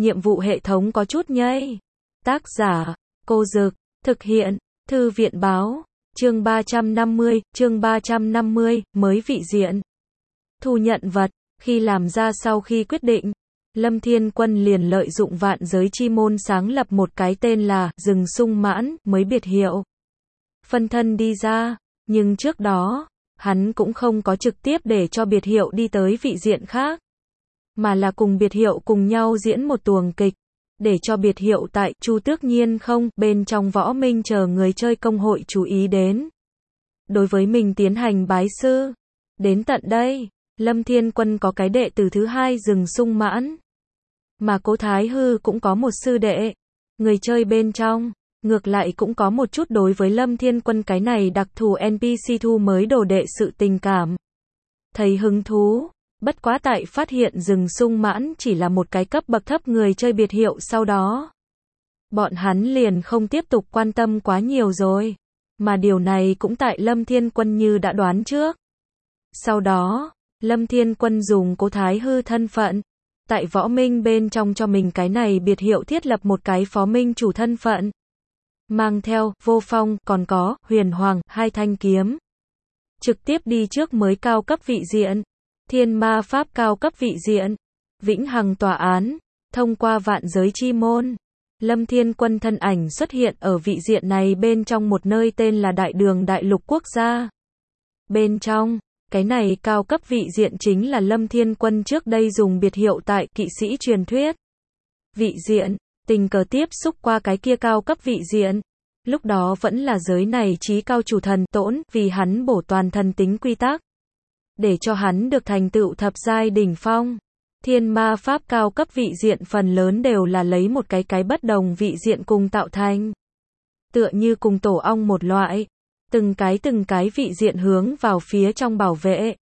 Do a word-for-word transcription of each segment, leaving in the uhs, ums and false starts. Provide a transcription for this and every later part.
nhiệm vụ hệ thống có chút nhây. Tác giả, Cô Dực, thực hiện, Thư viện báo, chương ba trăm năm mươi, chương ba trăm năm mươi, mới vị diện. Thu nhận vật, khi làm ra sau khi quyết định, Lâm Thiên Quân liền lợi dụng vạn giới chi môn sáng lập một cái tên là Rừng Sung Mãn, mới biệt hiệu. Phân thân đi ra, nhưng trước đó, hắn cũng không có trực tiếp để cho biệt hiệu đi tới vị diện khác, mà là cùng biệt hiệu cùng nhau diễn một tuồng kịch, để cho biệt hiệu tại Chu Tước Nhiên không bên trong võ minh chờ người chơi công hội chú ý đến. Đối với mình tiến hành bái sư. Đến tận đây, Lâm Thiên Quân có cái đệ tử thứ hai Rừng Sung Mãn. Mà Cố Thái Hư cũng có một sư đệ. Người chơi bên trong, ngược lại cũng có một chút đối với Lâm Thiên Quân cái này đặc thù en pê xê thu mới đồ đệ sự tình cảm. Thấy hứng thú, bất quá tại phát hiện Rừng Sung Mãn chỉ là một cái cấp bậc thấp người chơi biệt hiệu sau đó. Bọn hắn liền không tiếp tục quan tâm quá nhiều rồi. Mà điều này cũng tại Lâm Thiên Quân như đã đoán trước. Sau đó, Lâm Thiên Quân dùng Cố Thái Hư thân phận, tại võ minh bên trong cho mình cái này biệt hiệu thiết lập một cái phó minh chủ thân phận. Mang theo, vô phong, còn có, huyền hoàng, hai thanh kiếm. Trực tiếp đi trước mới cao cấp vị diện, thiên ma pháp cao cấp vị diện, vĩnh hằng tòa án, thông qua vạn giới chi môn. Lâm Thiên Quân thân ảnh xuất hiện ở vị diện này bên trong một nơi tên là Đại Đường Đại Lục Quốc gia. Bên trong, cái này cao cấp vị diện chính là Lâm Thiên Quân trước đây dùng biệt hiệu tại Kỵ sĩ truyền thuyết. Vị diện, tình cờ tiếp xúc qua cái kia cao cấp vị diện. Lúc đó vẫn là giới này chí cao chủ thần Tỗn, vì hắn bổ toàn thần tính quy tắc. Để cho hắn được thành tựu thập giai đỉnh phong. Thiên ma pháp cao cấp vị diện phần lớn đều là lấy một cái cái bất đồng vị diện cùng tạo thành. Tựa như cùng tổ ong một loại. Từng cái từng cái vị diện hướng vào phía trong bảo vệ.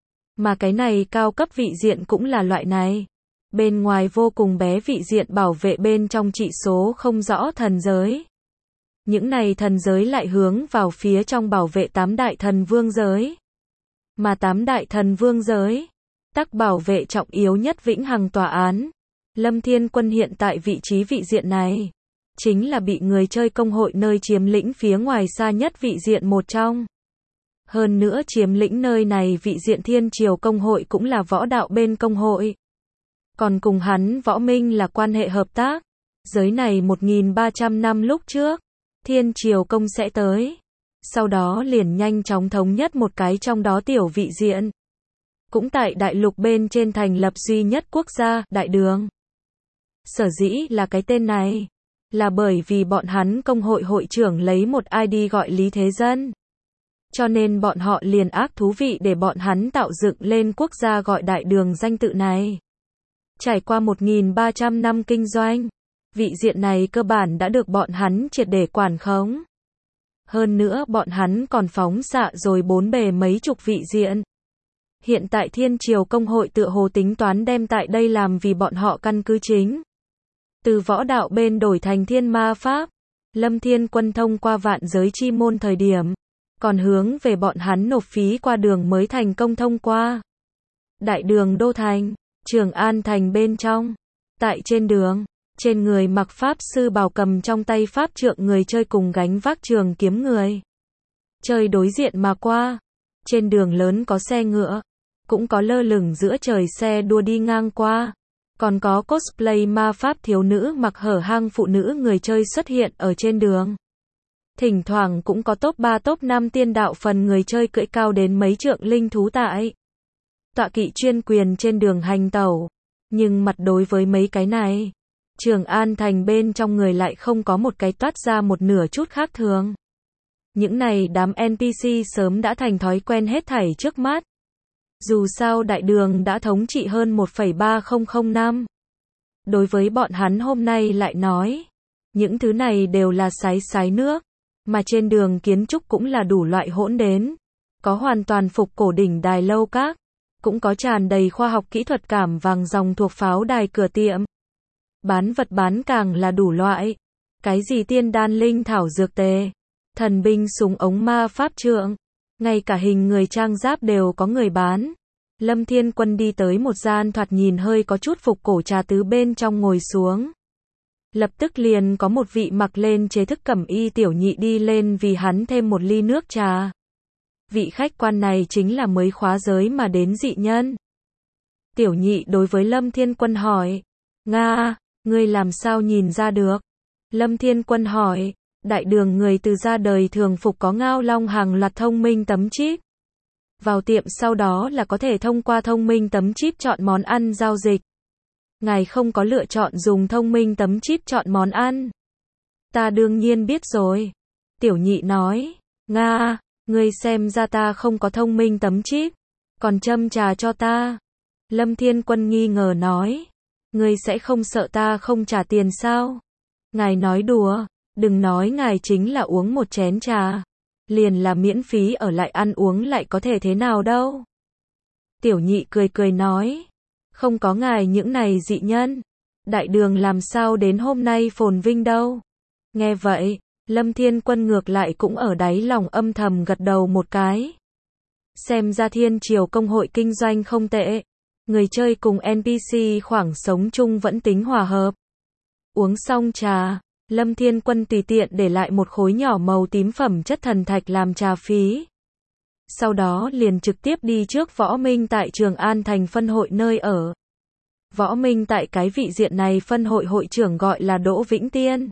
Mà cái này cao cấp vị diện cũng là loại này. Bên ngoài vô cùng bé vị diện bảo vệ bên trong trị số không rõ thần giới. Những này thần giới lại hướng vào phía trong bảo vệ tám đại thần vương giới. Mà tám đại thần vương giới, tắc bảo vệ trọng yếu nhất vĩnh hằng tòa án. Lâm Thiên Quân hiện tại vị trí vị diện này, chính là bị người chơi công hội nơi chiếm lĩnh phía ngoài xa nhất vị diện một trong. Hơn nữa chiếm lĩnh nơi này vị diện Thiên Triều công hội cũng là võ đạo bên công hội. Còn cùng hắn võ minh là quan hệ hợp tác. Giới này một nghìn ba trăm năm lúc trước, Thiên Triều công sẽ tới. Sau đó liền nhanh chóng thống nhất một cái trong đó tiểu vị diện. Cũng tại đại lục bên trên thành lập duy nhất quốc gia, Đại Đường. Sở dĩ là cái tên này, là bởi vì bọn hắn công hội hội trưởng lấy một i đê gọi Lý Thế Dân. Cho nên bọn họ liền ác thú vị để bọn hắn tạo dựng lên quốc gia gọi Đại Đường danh tự này. Trải qua một nghìn ba trăm năm kinh doanh, vị diện này cơ bản đã được bọn hắn triệt để quản khống. Hơn nữa bọn hắn còn phóng xạ rồi bốn bề mấy chục vị diện. Hiện tại Thiên Triều công hội tựa hồ tính toán đem tại đây làm vì bọn họ căn cứ chính. Từ võ đạo bên đổi thành thiên ma pháp, Lâm Thiên Quân thông qua vạn giới chi môn thời điểm, còn hướng về bọn hắn nộp phí qua đường mới thành công thông qua. Đại Đường Đô Thành, Trường An Thành bên trong, tại trên đường, trên người mặc pháp sư bào cầm trong tay pháp trượng người chơi cùng gánh vác trường kiếm người. Chơi đối diện mà qua, trên đường lớn có xe ngựa, cũng có lơ lửng giữa trời xe đua đi ngang qua. Còn có cosplay ma pháp thiếu nữ mặc hở hang phụ nữ người chơi xuất hiện ở trên đường. Thỉnh thoảng cũng có top ba top năm tiên đạo phần người chơi cưỡi cao đến mấy trượng linh thú tại tọa kỵ chuyên quyền trên đường hành tẩu. Nhưng mặt đối với mấy cái này, Trường An Thành bên trong người lại không có một cái toát ra một nửa chút khác thường. Những này đám en pê xê sớm đã thành thói quen hết thảy trước mắt. Dù sao Đại Đường đã thống trị hơn một phẩy ba không không năm. Đối với bọn hắn hôm nay lại nói, những thứ này đều là sái sái nước, mà trên đường kiến trúc cũng là đủ loại hỗn đến. Có hoàn toàn phục cổ đỉnh đài lâu các, cũng có tràn đầy khoa học kỹ thuật cảm vàng dòng thuộc pháo đài cửa tiệm. Bán vật bán càng là đủ loại. Cái gì tiên đan linh thảo dược tề, thần binh súng ống ma pháp trượng, ngay cả hình người trang giáp đều có người bán. Lâm Thiên Quân đi tới một gian thoạt nhìn hơi có chút phục cổ trà tứ bên trong ngồi xuống. Lập tức liền có một vị mặc lên chế thức cẩm y tiểu nhị đi lên vì hắn thêm một ly nước trà. Vị khách quan này chính là mới khóa giới mà đến dị nhân. Tiểu nhị đối với Lâm Thiên Quân hỏi, Nga, ngươi làm sao nhìn ra được? Lâm Thiên Quân hỏi, đại đường người từ ra đời thường phục có ngao long hàng loạt thông minh tấm chip. Vào tiệm sau đó là có thể thông qua thông minh tấm chip chọn món ăn giao dịch. Ngài không có lựa chọn dùng thông minh tấm chip chọn món ăn. Ta đương nhiên biết rồi. Tiểu nhị nói, Nga, ngươi xem ra ta không có thông minh tấm chip, còn châm trà cho ta. Lâm Thiên Quân nghi ngờ nói, ngươi sẽ không sợ ta không trả tiền sao? Ngài nói đùa, đừng nói ngài chính là uống một chén trà, liền là miễn phí ở lại ăn uống lại có thể thế nào đâu. Tiểu nhị cười cười nói, không có ngài những này dị nhân, đại đường làm sao đến hôm nay phồn vinh đâu. Nghe vậy, Lâm Thiên Quân ngược lại cũng ở đáy lòng âm thầm gật đầu một cái. Xem ra Thiên Triều công hội kinh doanh không tệ, người chơi cùng en pê xê khoảng sống chung vẫn tính hòa hợp. Uống xong trà, Lâm Thiên Quân tùy tiện để lại một khối nhỏ màu tím phẩm chất thần thạch làm trà phí. Sau đó liền trực tiếp đi trước Võ Minh tại Trường An thành phân hội nơi ở. Võ Minh tại cái vị diện này phân hội hội trưởng gọi là Đỗ Vĩnh Tiên.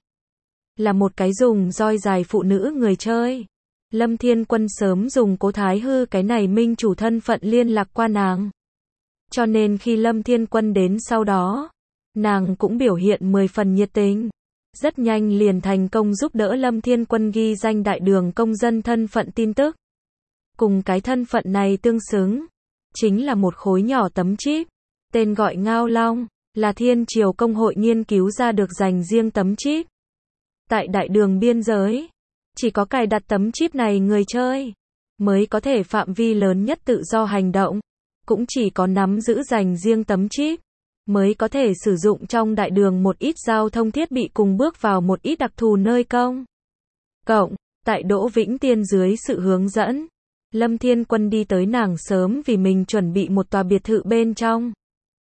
Là một cái dùng roi dài phụ nữ người chơi. Lâm Thiên Quân sớm dùng Cố Thái Hư cái này minh chủ thân phận liên lạc qua nàng. Cho nên khi Lâm Thiên Quân đến sau đó, nàng cũng biểu hiện mười phần nhiệt tình. Rất nhanh liền thành công giúp đỡ Lâm Thiên Quân ghi danh đại đường công dân thân phận tin tức. Cùng cái thân phận này tương xứng, chính là một khối nhỏ tấm chip, tên gọi Ngao Long, là Thiên Triều công hội nghiên cứu ra được dành riêng tấm chip. Tại đại đường biên giới, chỉ có cài đặt tấm chip này người chơi, mới có thể phạm vi lớn nhất tự do hành động, cũng chỉ có nắm giữ dành riêng tấm chip, mới có thể sử dụng trong đại đường một ít giao thông thiết bị cùng bước vào một ít đặc thù nơi công cộng. Tại Đỗ Vĩnh Tiên dưới sự hướng dẫn, Lâm Thiên Quân đi tới nàng sớm vì mình chuẩn bị một tòa biệt thự bên trong.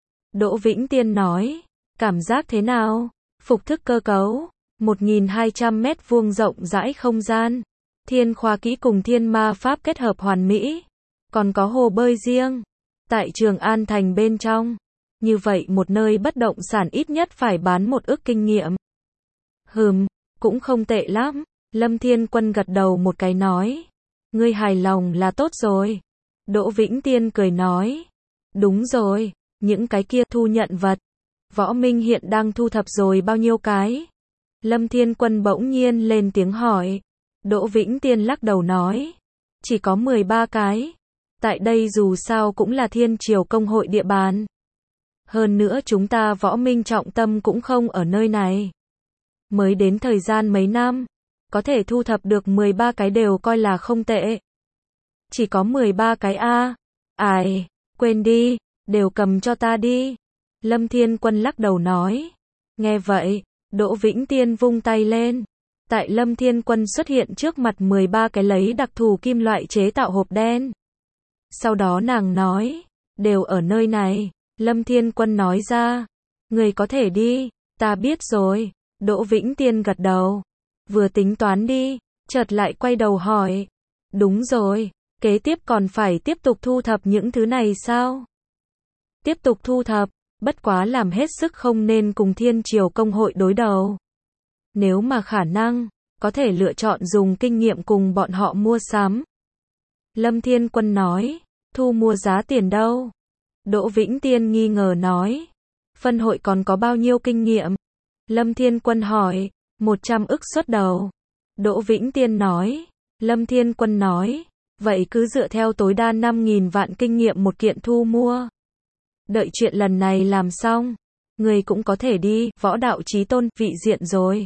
Đỗ Vĩnh Tiên nói, cảm giác thế nào? Phục thức cơ cấu, một nghìn hai trăm mét vuông rộng rãi không gian, thiên khoa kỹ cùng thiên ma pháp kết hợp hoàn mỹ, còn có hồ bơi riêng, tại Trường An thành bên trong. Như vậy một nơi bất động sản ít nhất phải bán một ức kinh nghiệm. Hừm, cũng không tệ lắm. Lâm Thiên Quân gật đầu một cái nói, ngươi hài lòng là tốt rồi. Đỗ Vĩnh Tiên cười nói, đúng rồi, những cái kia thu nhận vật, Võ Minh hiện đang thu thập rồi bao nhiêu cái? Lâm Thiên Quân bỗng nhiên lên tiếng hỏi. Đỗ Vĩnh Tiên lắc đầu nói, chỉ có mười ba cái. Tại đây dù sao cũng là Thiên Triều công hội địa bàn. Hơn nữa chúng ta Võ Minh trọng tâm cũng không ở nơi này. Mới đến thời gian mấy năm, có thể thu thập được mười ba cái đều coi là không tệ. Chỉ có mười ba cái a. Ai, quên đi, đều cầm cho ta đi. Lâm Thiên Quân lắc đầu nói. Nghe vậy, Đỗ Vĩnh Tiên vung tay lên. Tại Lâm Thiên Quân xuất hiện trước mặt mười ba cái lấy đặc thù kim loại chế tạo hộp đen. Sau đó nàng nói, đều ở nơi này. Lâm Thiên Quân nói ra, người có thể đi, ta biết rồi. Đỗ Vĩnh Tiên gật đầu, vừa tính toán đi, chợt lại quay đầu hỏi, đúng rồi, kế tiếp còn phải tiếp tục thu thập những thứ này sao? Tiếp tục thu thập, bất quá làm hết sức không nên cùng Thiên Triều công hội đối đầu. Nếu mà khả năng, có thể lựa chọn dùng kinh nghiệm cùng bọn họ mua sắm. Lâm Thiên Quân nói, thu mua giá tiền đâu? Đỗ Vĩnh Tiên nghi ngờ nói, phân hội còn có bao nhiêu kinh nghiệm? Lâm Thiên Quân hỏi, một trăm ức xuất đầu. Đỗ Vĩnh Tiên nói, Lâm Thiên Quân nói, vậy cứ dựa theo tối đa năm nghìn vạn kinh nghiệm một kiện thu mua. Đợi chuyện lần này làm xong, người cũng có thể đi, Võ Đạo Chí Tôn, vị diện rồi.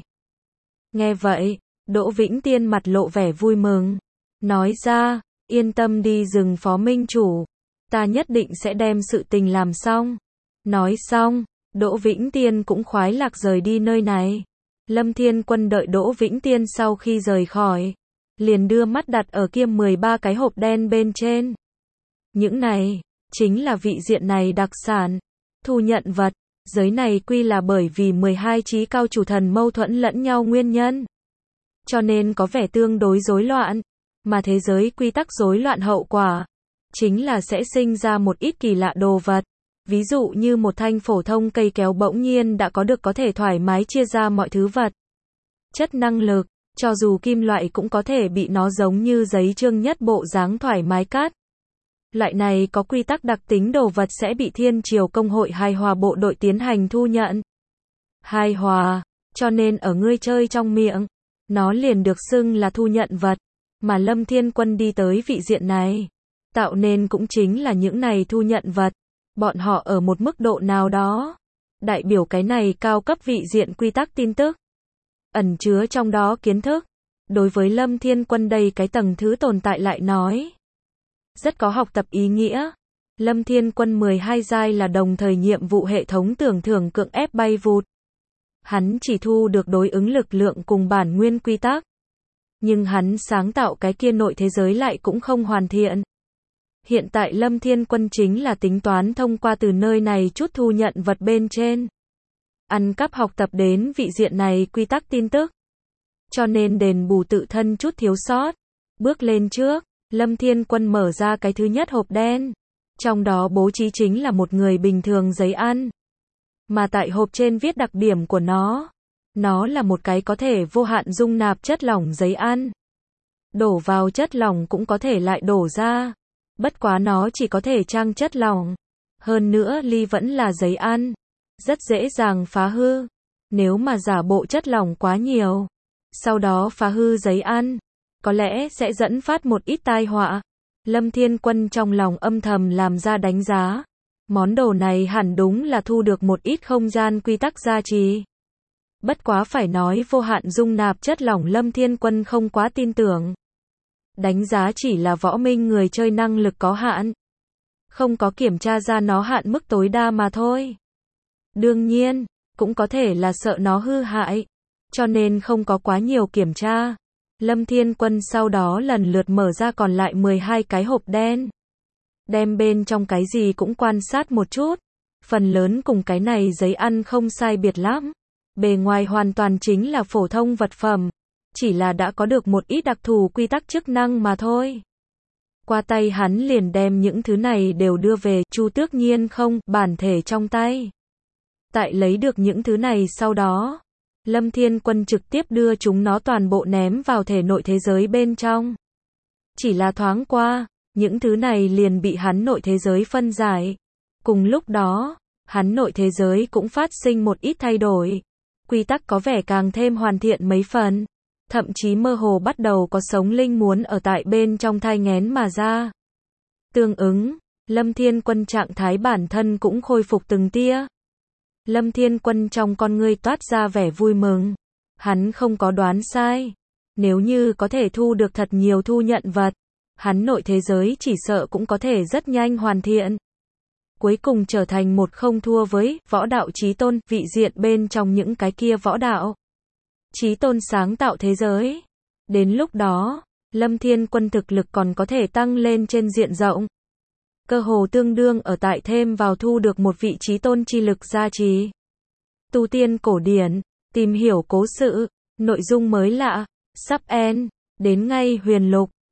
Nghe vậy, Đỗ Vĩnh Tiên mặt lộ vẻ vui mừng, nói ra, yên tâm đi rừng Phó Minh chủ, ta nhất định sẽ đem sự tình làm xong. Nói xong, Đỗ Vĩnh Tiên cũng khoái lạc rời đi nơi này. Lâm Thiên Quân đợi Đỗ Vĩnh Tiên sau khi rời khỏi, liền đưa mắt đặt ở kia mười ba cái hộp đen bên trên. Những này, chính là vị diện này đặc sản, thu nhận vật. Giới này quy là bởi vì mười hai trí cao chủ thần mâu thuẫn lẫn nhau nguyên nhân, cho nên có vẻ tương đối rối loạn, mà thế giới quy tắc rối loạn hậu quả chính là sẽ sinh ra một ít kỳ lạ đồ vật. Ví dụ như một thanh phổ thông cây kéo bỗng nhiên đã có được có thể thoải mái chia ra mọi thứ vật chất năng lực, cho dù kim loại cũng có thể bị nó giống như giấy chương nhất bộ dáng thoải mái cắt. Loại này có quy tắc đặc tính đồ vật sẽ bị Thiên Triều Công hội hài hòa bộ đội tiến hành thu nhận. Hài hòa, cho nên ở ngươi chơi trong miệng, nó liền được xưng là thu nhận vật, mà Lâm Thiên Quân đi tới vị diện này, tạo nên cũng chính là những này thu nhận vật. Bọn họ ở một mức độ nào đó, đại biểu cái này cao cấp vị diện quy tắc tin tức, ẩn chứa trong đó kiến thức. Đối với Lâm Thiên Quân đây cái tầng thứ tồn tại lại nói, rất có học tập ý nghĩa. Lâm Thiên Quân mười hai giai là đồng thời nhiệm vụ hệ thống tưởng thưởng cưỡng ép bay vụt. Hắn chỉ thu được đối ứng lực lượng cùng bản nguyên quy tắc, nhưng hắn sáng tạo cái kia nội thế giới lại cũng không hoàn thiện. Hiện tại Lâm Thiên Quân chính là tính toán thông qua từ nơi này chút thu nhận vật bên trên, ăn cắp học tập đến vị diện này quy tắc tin tức, cho nên đền bù tự thân chút thiếu sót. Bước lên trước, Lâm Thiên Quân mở ra cái thứ nhất hộp đen, trong đó bố trí chính là một người bình thường giấy ăn, mà tại hộp trên viết đặc điểm của nó. Nó là một cái có thể vô hạn dung nạp chất lỏng giấy ăn. Đổ vào chất lỏng cũng có thể lại đổ ra. Bất quá nó chỉ có thể trang chất lỏng. Hơn nữa ly vẫn là giấy ăn, rất dễ dàng phá hư. Nếu mà giả bộ chất lỏng quá nhiều, sau đó phá hư giấy ăn, có lẽ sẽ dẫn phát một ít tai họa. Lâm Thiên Quân trong lòng âm thầm làm ra đánh giá. Món đồ này hẳn đúng là thu được một ít không gian quy tắc gia trì. Bất quá phải nói vô hạn dung nạp chất lỏng Lâm Thiên Quân không quá tin tưởng. Đánh giá chỉ là võ minh người chơi năng lực có hạn, không có kiểm tra ra nó hạn mức tối đa mà thôi. Đương nhiên, cũng có thể là sợ nó hư hại, cho nên không có quá nhiều kiểm tra. Lâm Thiên Quân sau đó lần lượt mở ra còn lại mười hai cái hộp đen, đem bên trong cái gì cũng quan sát một chút. Phần lớn cùng cái này giấy ăn không sai biệt lắm. Bề ngoài hoàn toàn chính là phổ thông vật phẩm, chỉ là đã có được một ít đặc thù quy tắc chức năng mà thôi. Qua tay hắn liền đem những thứ này đều đưa về Chu Tước Nhiên không bản thể trong tay. Tại lấy được những thứ này sau đó, Lâm Thiên Quân trực tiếp đưa chúng nó toàn bộ ném vào thể nội thế giới bên trong. Chỉ là thoáng qua, những thứ này liền bị hắn nội thế giới phân giải. Cùng lúc đó, hắn nội thế giới cũng phát sinh một ít thay đổi. Quy tắc có vẻ càng thêm hoàn thiện mấy phần, thậm chí mơ hồ bắt đầu có sống linh muốn ở tại bên trong thai nghén mà ra. Tương ứng, Lâm Thiên Quân trạng thái bản thân cũng khôi phục từng tia. Lâm Thiên Quân trong con ngươi toát ra vẻ vui mừng. Hắn không có đoán sai. Nếu như có thể thu được thật nhiều thu nhận vật, hắn nội thế giới chỉ sợ cũng có thể rất nhanh hoàn thiện. Cuối cùng trở thành một không thua với võ đạo chí tôn, vị diện bên trong những cái kia võ đạo chí tôn sáng tạo thế giới. Đến lúc đó, Lâm Thiên Quân thực lực còn có thể tăng lên trên diện rộng. Cơ hồ tương đương ở tại thêm vào thu được một vị chí tôn chi lực gia trì. Tu tiên cổ điển, tìm hiểu cố sự, nội dung mới lạ, sắp end, đến ngay huyền lục.